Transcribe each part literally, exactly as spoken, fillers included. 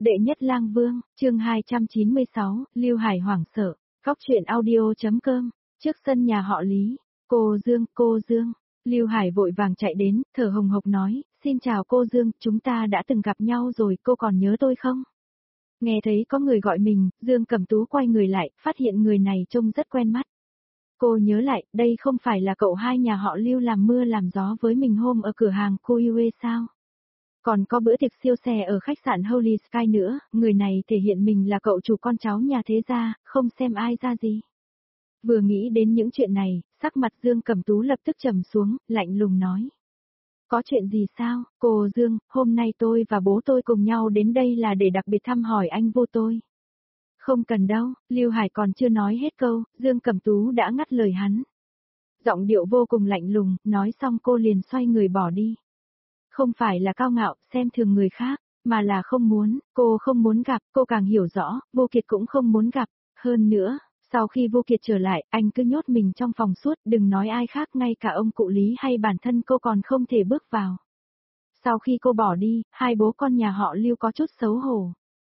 Đệ nhất lang vương, chương hai trăm chín mươi sáu, Lưu Hải hoảng sợ, Cóc truyện audio.com, trước sân nhà họ Lý, cô Dương, cô Dương, Lưu Hải vội vàng chạy đến, thở hồng hộc nói, xin chào cô Dương, chúng ta đã từng gặp nhau rồi, cô còn nhớ tôi không? Nghe thấy có người gọi mình, Dương Cẩm Tú quay người lại, phát hiện người này trông rất quen mắt. Cô nhớ lại, đây không phải là cậu hai nhà họ Lưu làm mưa làm gió với mình hôm ở cửa hàng cô Yue sao? Còn có bữa tiệc siêu xe ở khách sạn Holy Sky nữa, người này thể hiện mình là cậu chủ con cháu nhà thế gia, không xem ai ra gì. Vừa nghĩ đến những chuyện này, sắc mặt Dương Cẩm Tú lập tức trầm xuống, lạnh lùng nói. Có chuyện gì sao, cô Dương, hôm nay tôi và bố tôi cùng nhau đến đây là để đặc biệt thăm hỏi anh vô tôi. Không cần đâu, Lưu Hải còn chưa nói hết câu, Dương Cẩm Tú đã ngắt lời hắn. Giọng điệu vô cùng lạnh lùng, nói xong cô liền xoay người bỏ đi. Không phải là cao ngạo, xem thường người khác, mà là không muốn, cô không muốn gặp, cô càng hiểu rõ, Vô Kiệt cũng không muốn gặp. Hơn nữa, sau khi Vô Kiệt trở lại, anh cứ nhốt mình trong phòng suốt, đừng nói ai khác, ngay cả ông cụ Lý hay bản thân cô còn không thể bước vào. Sau khi cô bỏ đi, hai bố con nhà họ Lưu có chút xấu hổ.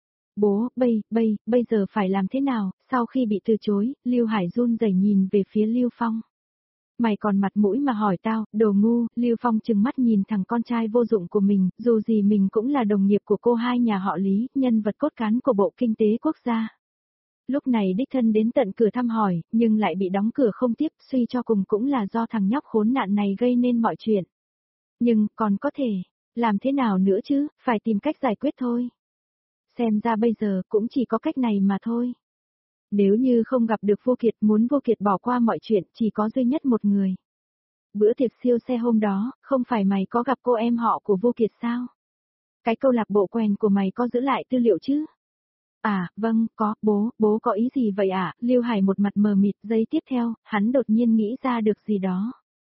Bố, bây, bây, bây giờ phải làm thế nào? Sau khi bị từ chối, Lưu Hải run rẩy nhìn về phía Lưu Phong. Mày còn mặt mũi mà hỏi tao, đồ ngu, Lưu Phong trừng mắt nhìn thằng con trai vô dụng của mình, dù gì mình cũng là đồng nghiệp của cô hai nhà họ Lý, nhân vật cốt cán của Bộ Kinh tế Quốc gia. Lúc này đích thân đến tận cửa thăm hỏi, nhưng lại bị đóng cửa không tiếp, suy cho cùng cũng là do thằng nhóc khốn nạn này gây nên mọi chuyện. Nhưng, còn có thể, làm thế nào nữa chứ, phải tìm cách giải quyết thôi. Xem ra bây giờ cũng chỉ có cách này mà thôi. Nếu như không gặp được Vô Kiệt, muốn Vô Kiệt bỏ qua mọi chuyện, chỉ có duy nhất một người. Bữa tiệc siêu xe hôm đó, không phải mày có gặp cô em họ của Vô Kiệt sao? Cái câu lạc bộ quen của mày có giữ lại tư liệu chứ? À, vâng, có, bố, bố có ý gì vậy ạ? À? Lưu Hải một mặt mờ mịt, giây tiếp theo, hắn đột nhiên nghĩ ra được gì đó.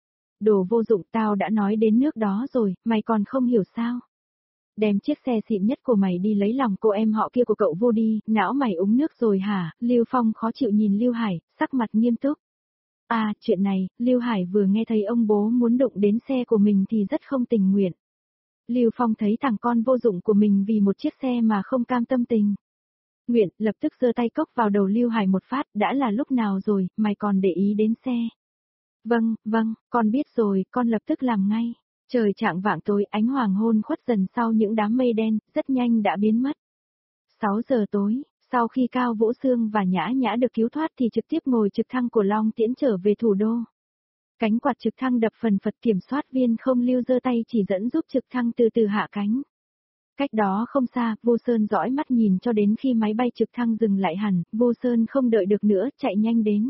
Đồ vô dụng, tao đã nói đến nước đó rồi, mày còn không hiểu sao? Đem chiếc xe xịn nhất của mày đi lấy lòng cô em họ kia của cậu Vô đi, não mày uống nước rồi hả? Lưu Phong khó chịu nhìn Lưu Hải, sắc mặt nghiêm túc. À, chuyện này, Lưu Hải vừa nghe thấy ông bố muốn đụng đến xe của mình thì rất không tình nguyện. Lưu Phong thấy thằng con vô dụng của mình vì một chiếc xe mà không cam tâm tình nguyện, lập tức giơ tay cốc vào đầu Lưu Hải một phát, đã là lúc nào rồi, mày còn để ý đến xe. Vâng, vâng, con biết rồi, con lập tức làm ngay. Trời chạng vạng tối, ánh hoàng hôn khuất dần sau những đám mây đen, rất nhanh đã biến mất. sáu giờ tối, sau khi Cao Vũ Sương và Nhã Nhã được cứu thoát thì trực tiếp ngồi trực thăng của Long Tiễn trở về thủ đô. Cánh quạt trực thăng đập phần phật, kiểm soát viên không Lưu giơ tay chỉ dẫn giúp trực thăng từ từ hạ cánh. Cách đó không xa, Vô Sơn dõi mắt nhìn cho đến khi máy bay trực thăng dừng lại hẳn, Vô Sơn không đợi được nữa, chạy nhanh đến.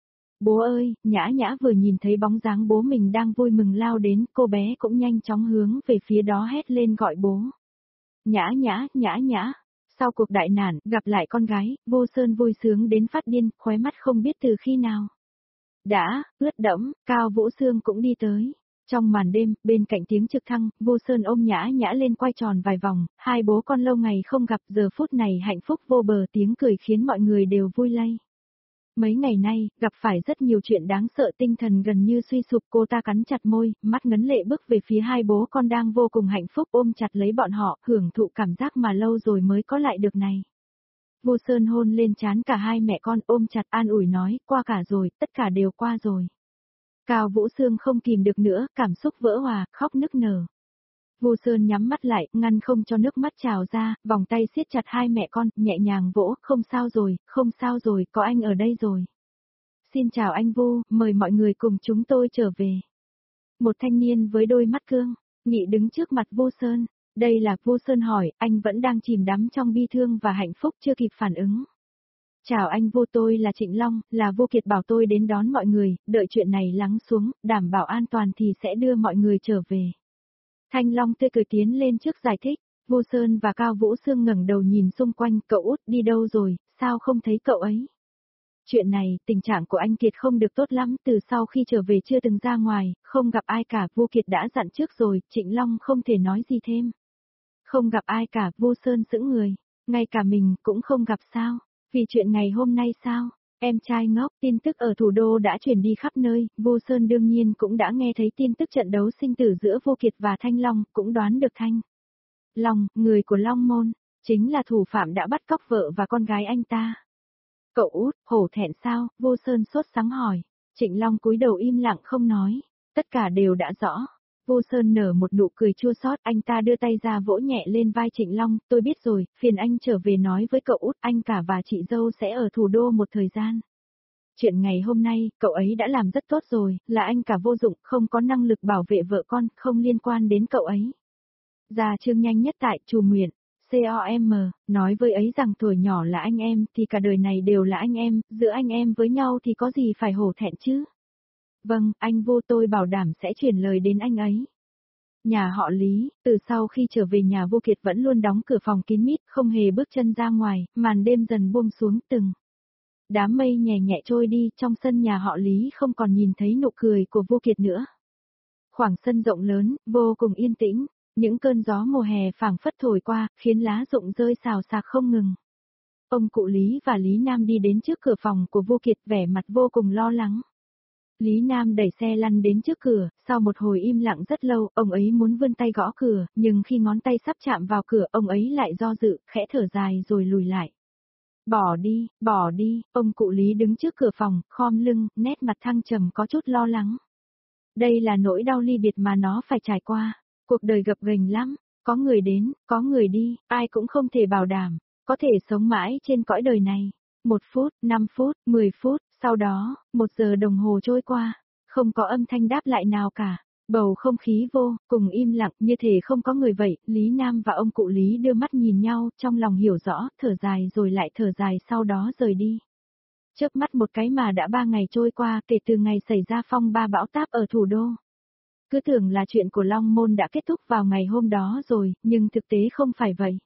Bố ơi, Nhã Nhã vừa nhìn thấy bóng dáng bố mình đang vui mừng lao đến, cô bé cũng nhanh chóng hướng về phía đó hét lên gọi bố. Nhã Nhã, Nhã Nhã. Sau cuộc đại nạn, gặp lại con gái, Vô Sơn vui sướng đến phát điên, khóe mắt không biết từ khi nào. Đã, ướt đẫm, Cao Vũ Sương cũng đi tới. Trong màn đêm, bên cạnh tiếng trực thăng, Vô Sơn ôm Nhã Nhã lên quay tròn vài vòng, hai bố con lâu ngày không gặp, giờ phút này hạnh phúc vô bờ, tiếng cười khiến mọi người đều vui lây. Mấy ngày nay, gặp phải rất nhiều chuyện đáng sợ, tinh thần gần như suy sụp, cô ta cắn chặt môi, mắt ngấn lệ bước về phía hai bố con đang vô cùng hạnh phúc, ôm chặt lấy bọn họ, hưởng thụ cảm giác mà lâu rồi mới có lại được này. Vô Sơn hôn lên trán cả hai mẹ con, ôm chặt an ủi nói, qua cả rồi, tất cả đều qua rồi. Cao Vũ Sương không kìm được nữa, cảm xúc vỡ hòa, khóc nức nở. Vô Sơn nhắm mắt lại, ngăn không cho nước mắt trào ra, vòng tay siết chặt hai mẹ con, nhẹ nhàng vỗ, không sao rồi, không sao rồi, có anh ở đây rồi. Xin chào anh Vô, mời mọi người cùng chúng tôi trở về. Một thanh niên với đôi mắt cương, nghị đứng trước mặt Vô Sơn. Đây là Vô Sơn hỏi, anh vẫn đang chìm đắm trong bi thương và hạnh phúc chưa kịp phản ứng. Chào anh Vô, tôi là Trịnh Long, là Vô Kiệt bảo tôi đến đón mọi người, đợi chuyện này lắng xuống, đảm bảo an toàn thì sẽ đưa mọi người trở về. Thanh Long tươi cười tiến lên trước giải thích, Vô Sơn và Cao Vũ Sương ngẩng đầu nhìn xung quanh, cậu út đi đâu rồi, sao không thấy cậu ấy? Chuyện này, tình trạng của anh Kiệt không được tốt lắm, từ sau khi trở về chưa từng ra ngoài, không gặp ai cả, Vô Kiệt đã dặn trước rồi, Trịnh Long không thể nói gì thêm. Không gặp ai cả, Vô Sơn sững người, ngay cả mình cũng không gặp sao, vì chuyện ngày hôm nay sao? Em trai ngốc, tin tức ở thủ đô đã truyền đi khắp nơi, Vô Sơn đương nhiên cũng đã nghe thấy tin tức trận đấu sinh tử giữa Vô Kiệt và Thanh Long, cũng đoán được Thanh Long, người của Long Môn, Chính là thủ phạm đã bắt cóc vợ và con gái anh ta. Cậu út, hổ thẹn sao? Vô Sơn sốt sắng hỏi. Trịnh Long cúi đầu im lặng không nói. Tất cả đều đã rõ. Vô Sơn nở một nụ cười chua xót, anh ta đưa tay ra vỗ nhẹ lên vai Trịnh Long, tôi biết rồi, phiền anh trở về nói với cậu út, anh cả và chị dâu sẽ ở thủ đô một thời gian. Chuyện ngày hôm nay, cậu ấy đã làm rất tốt rồi, là anh cả vô dụng, không có năng lực bảo vệ vợ con, không liên quan đến cậu ấy. Gia Trương nhanh nhất tại Trù Nguyện, com, nói với ấy rằng tuổi nhỏ là anh em, thì cả đời này đều là anh em, giữa anh em với nhau thì có gì phải hổ thẹn chứ. Vâng, anh Vô, tôi bảo đảm sẽ chuyển lời đến anh ấy. Nhà họ Lý, từ sau khi trở về nhà Vô Kiệt vẫn luôn đóng cửa phòng kín mít, không hề bước chân ra ngoài, màn đêm dần buông xuống từng. Đám mây nhẹ nhẹ trôi đi, trong sân nhà họ Lý không còn nhìn thấy nụ cười của Vô Kiệt nữa. Khoảng sân rộng lớn, vô cùng yên tĩnh, những cơn gió mùa hè phảng phất thổi qua, khiến lá rụng rơi xào xạc không ngừng. Ông cụ Lý và Lý Nam đi đến trước cửa phòng của Vô Kiệt, vẻ mặt vô cùng lo lắng. Lý Nam đẩy xe lăn đến trước cửa, sau một hồi im lặng rất lâu, ông ấy muốn vươn tay gõ cửa, nhưng khi ngón tay sắp chạm vào cửa, ông ấy lại do dự, khẽ thở dài rồi lùi lại. Bỏ đi, bỏ đi, ông cụ Lý đứng trước cửa phòng, khom lưng, nét mặt thăng trầm có chút lo lắng. Đây là nỗi đau ly biệt mà nó phải trải qua, cuộc đời gập ghềnh lắm, có người đến, có người đi, ai cũng không thể bảo đảm, có thể sống mãi trên cõi đời này. Một phút, năm phút, mười phút, sau đó, một giờ đồng hồ trôi qua, không có âm thanh đáp lại nào cả. Bầu không khí vô, cùng im lặng, như thể không có người vậy, Lý Nam và ông cụ Lý đưa mắt nhìn nhau, trong lòng hiểu rõ, thở dài rồi lại thở dài sau đó rời đi. Chớp mắt một cái mà đã ba ngày trôi qua kể từ ngày xảy ra phong ba bão táp ở thủ đô. Cứ tưởng là chuyện của Long Môn đã kết thúc vào ngày hôm đó rồi, nhưng thực tế không phải vậy.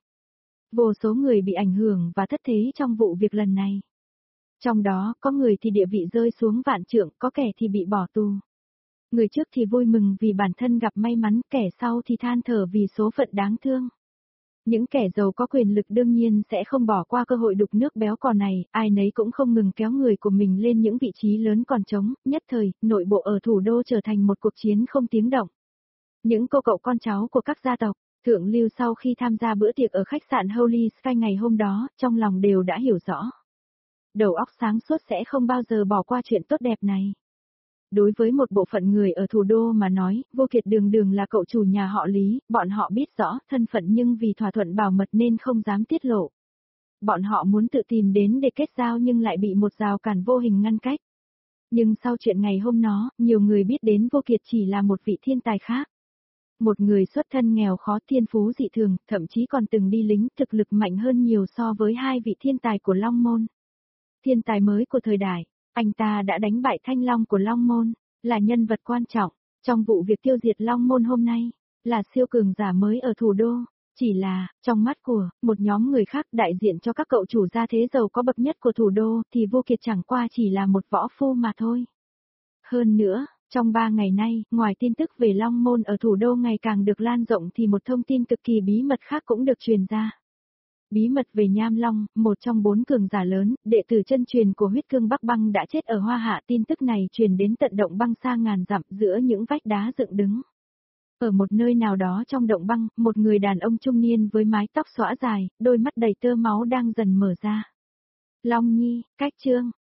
Vô số người bị ảnh hưởng và thất thế trong vụ việc lần này. Trong đó, có người thì địa vị rơi xuống vạn trượng, có kẻ thì bị bỏ tù. Người trước thì vui mừng vì bản thân gặp may mắn, kẻ sau thì than thở vì số phận đáng thương. Những kẻ giàu có quyền lực đương nhiên sẽ không bỏ qua cơ hội đục nước béo cò này, ai nấy cũng không ngừng kéo người của mình lên những vị trí lớn còn trống, nhất thời, nội bộ ở thủ đô trở thành một cuộc chiến không tiếng động. Những cô cậu con cháu của các gia tộc, thượng lưu sau khi tham gia bữa tiệc ở khách sạn Holy Sky ngày hôm đó, trong lòng đều đã hiểu rõ. Đầu óc sáng suốt sẽ không bao giờ bỏ qua chuyện tốt đẹp này. Đối với một bộ phận người ở thủ đô mà nói, Vô Kiệt đường đường là cậu chủ nhà họ Lý, bọn họ biết rõ thân phận nhưng vì thỏa thuận bảo mật nên không dám tiết lộ. Bọn họ muốn tự tìm đến để kết giao nhưng lại bị một rào cản vô hình ngăn cách. Nhưng sau chuyện ngày hôm đó, nhiều người biết đến Vô Kiệt chỉ là một vị thiên tài khác. Một người xuất thân nghèo khó, thiên phú dị thường, thậm chí còn từng đi lính, thực lực mạnh hơn nhiều so với hai vị thiên tài của Long Môn. Thiên tài mới của thời đại, anh ta đã đánh bại Thanh Long của Long Môn, là nhân vật quan trọng trong vụ việc tiêu diệt Long Môn hôm nay, là siêu cường giả mới ở thủ đô. Chỉ là, trong mắt của một nhóm người khác đại diện cho các cậu chủ gia thế giàu có bậc nhất của thủ đô thì Vô Kiệt chẳng qua chỉ là một võ phu mà thôi. Hơn nữa, trong ba ngày nay, ngoài tin tức về Long Môn ở thủ đô ngày càng được lan rộng thì một thông tin cực kỳ bí mật khác cũng được truyền ra. Bí mật về Nham Long, một trong bốn cường giả lớn, đệ tử chân truyền của huyết cương Bắc Băng đã chết ở Hoa Hạ. Tin tức này truyền đến tận động băng xa ngàn dặm giữa những vách đá dựng đứng. Ở một nơi nào đó trong động băng, một người đàn ông trung niên với mái tóc xõa dài, đôi mắt đầy tơ máu đang dần mở ra. Long Nhi, cách chương.